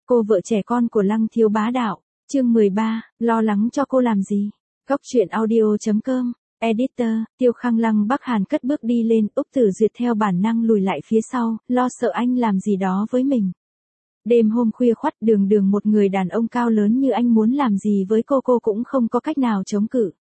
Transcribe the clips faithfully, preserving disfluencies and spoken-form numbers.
Cô vợ trẻ con của Lăng Thiếu Bá Đạo, chương mười ba, lo lắng cho cô làm gì? Góc truyện audio chấm com, Editor, Tiêu Khang Lăng Bắc Hàn cất bước đi lên, Úc Tử Duyệt theo bản năng lùi lại phía sau, lo sợ anh làm gì đó với mình. Đêm hôm khuya khoắt đường đường một người đàn ông cao lớn như anh muốn làm gì với cô cô cũng không có cách nào chống cự.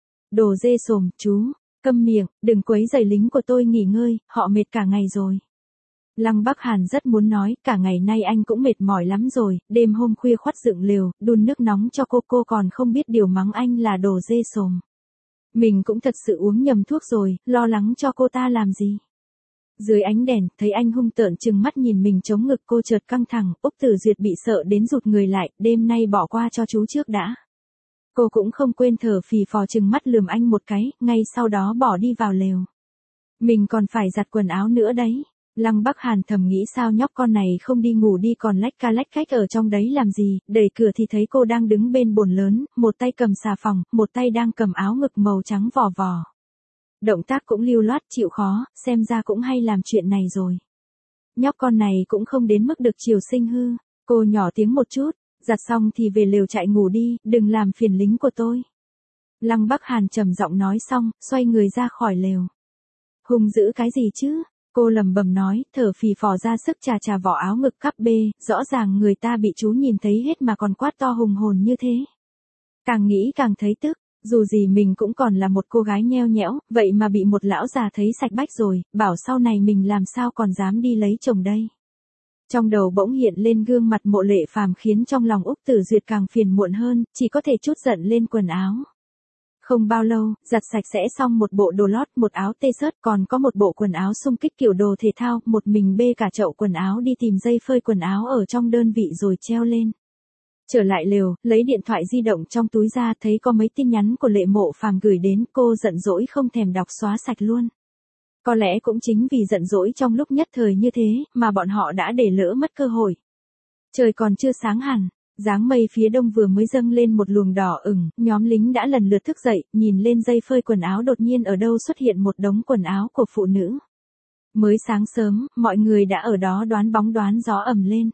Đồ dê sồm, chú, câm miệng, đừng quấy rầy lính của tôi nghỉ ngơi, họ mệt cả ngày rồi. Lăng Bắc Hàn rất muốn nói, cả ngày nay anh cũng mệt mỏi lắm rồi, đêm hôm khuya khoắt dựng lều, đun nước nóng cho cô cô còn không biết điều mắng anh là đồ dê sồm. Mình cũng thật sự uống nhầm thuốc rồi, lo lắng cho cô ta làm gì. Dưới ánh đèn, thấy anh hung tợn trừng mắt nhìn mình chống ngực cô chợt căng thẳng, Úc Tử Duyệt bị sợ đến rụt người lại, đêm nay bỏ qua cho chú trước đã. Cô cũng không quên thở phì phò trừng mắt lườm anh một cái, ngay sau đó bỏ đi vào lều. Mình còn phải giặt quần áo nữa đấy. Lăng Bắc Hàn thầm nghĩ sao nhóc con này không đi ngủ đi còn lách ca lách cách ở trong đấy làm gì, đẩy cửa thì thấy cô đang đứng bên bồn lớn, một tay cầm xà phòng, một tay đang cầm áo ngực màu trắng vò vò. Động tác cũng lưu loát chịu khó, xem ra cũng hay làm chuyện này rồi. Nhóc con này cũng không đến mức được chiều sinh hư, cô nhỏ tiếng một chút, giặt xong thì về lều chạy ngủ đi, đừng làm phiền lính của tôi. Lăng Bắc Hàn trầm giọng nói xong, xoay người ra khỏi lều. Hung dữ cái gì chứ? Cô lầm bầm nói, thở phì phò ra sức chà chà vỏ áo ngực cắp bê, rõ ràng người ta bị chú nhìn thấy hết mà còn quát to hùng hồn như thế. Càng nghĩ càng thấy tức, dù gì mình cũng còn là một cô gái nheo nhẽo, vậy mà bị một lão già thấy sạch bách rồi, bảo sau này mình làm sao còn dám đi lấy chồng đây. Trong đầu bỗng hiện lên gương mặt Mộ Lệ Phàm khiến trong lòng Úc Tử Duyệt càng phiền muộn hơn, chỉ có thể trút giận lên quần áo. Không bao lâu, giặt sạch sẽ xong một bộ đồ lót, một áo t-shirt, còn có một bộ quần áo xung kích kiểu đồ thể thao, một mình bê cả chậu quần áo đi tìm dây phơi quần áo ở trong đơn vị rồi treo lên. Trở lại lều, lấy điện thoại di động trong túi ra thấy có mấy tin nhắn của Lệ Mộ Phàm gửi đến, cô giận dỗi không thèm đọc xóa sạch luôn. Có lẽ cũng chính vì giận dỗi trong lúc nhất thời như thế, mà bọn họ đã để lỡ mất cơ hội. Trời còn chưa sáng hẳn. Dáng mây phía đông vừa mới dâng lên một luồng đỏ ửng, nhóm lính đã lần lượt thức dậy, nhìn lên dây phơi quần áo đột nhiên ở đâu xuất hiện một đống quần áo của phụ nữ. Mới sáng sớm, mọi người đã ở đó đoán bóng đoán gió ầm lên.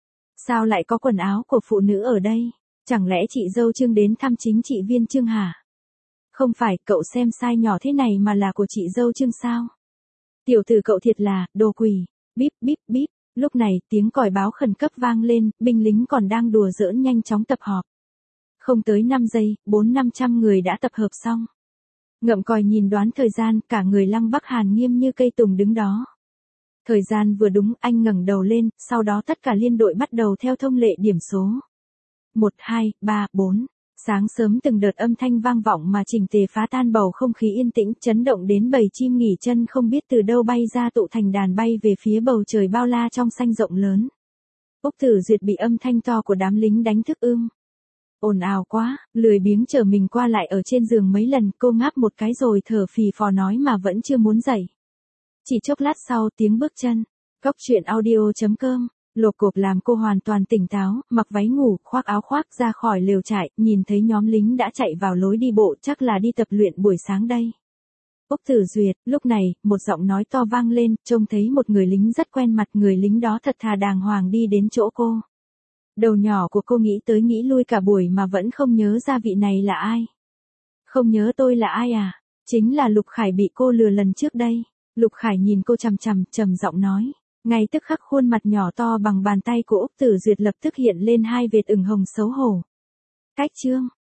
Sao lại có quần áo của phụ nữ ở đây? Chẳng lẽ chị dâu Trương đến thăm chính trị viên Trương hả? Không phải, cậu xem size nhỏ thế này mà là của chị dâu Trương sao? Tiểu tử cậu thiệt là, đồ quỷ, bíp bíp bíp. Lúc này, tiếng còi báo khẩn cấp vang lên, binh lính còn đang đùa giỡn nhanh chóng tập họp. Không tới năm giây, bốn năm trăm người đã tập hợp xong. Ngậm còi nhìn đoán thời gian, cả người Lăng Bắc Hàn nghiêm như cây tùng đứng đó. Thời gian vừa đúng, anh ngẩng đầu lên, sau đó tất cả liên đội bắt đầu theo thông lệ điểm số. một, hai, ba, bốn. Sáng sớm từng đợt âm thanh vang vọng mà chỉnh tề phá tan bầu không khí yên tĩnh, chấn động đến bầy chim nghỉ chân không biết từ đâu bay ra tụ thành đàn bay về phía bầu trời bao la trong xanh rộng lớn. Úc Tử Duyệt bị âm thanh to của đám lính đánh thức ưm. Ồn ào quá, lười biếng chở mình qua lại ở trên giường mấy lần, cô ngáp một cái rồi thở phì phò nói mà vẫn chưa muốn dậy. Chỉ chốc lát sau tiếng bước chân. Góc truyện audio chấm com. Lột cộp làm cô hoàn toàn tỉnh táo, mặc váy ngủ, khoác áo khoác ra khỏi lều trại, nhìn thấy nhóm lính đã chạy vào lối đi bộ, chắc là đi tập luyện buổi sáng đây. Úc Tử Duyệt, lúc này, một giọng nói to vang lên, trông thấy một người lính rất quen mặt, người lính đó thật thà đàng hoàng đi đến chỗ cô. Đầu nhỏ của cô nghĩ tới nghĩ lui cả buổi mà vẫn không nhớ ra vị này là ai. Không nhớ tôi là ai à? Chính là Lục Khải bị cô lừa lần trước đây. Lục Khải nhìn cô chằm chằm, trầm giọng nói. Ngay tức khắc khuôn mặt nhỏ to bằng bàn tay của Úc Tử Duyệt lập tức hiện lên hai vệt ửng hồng xấu hổ. Cách chương.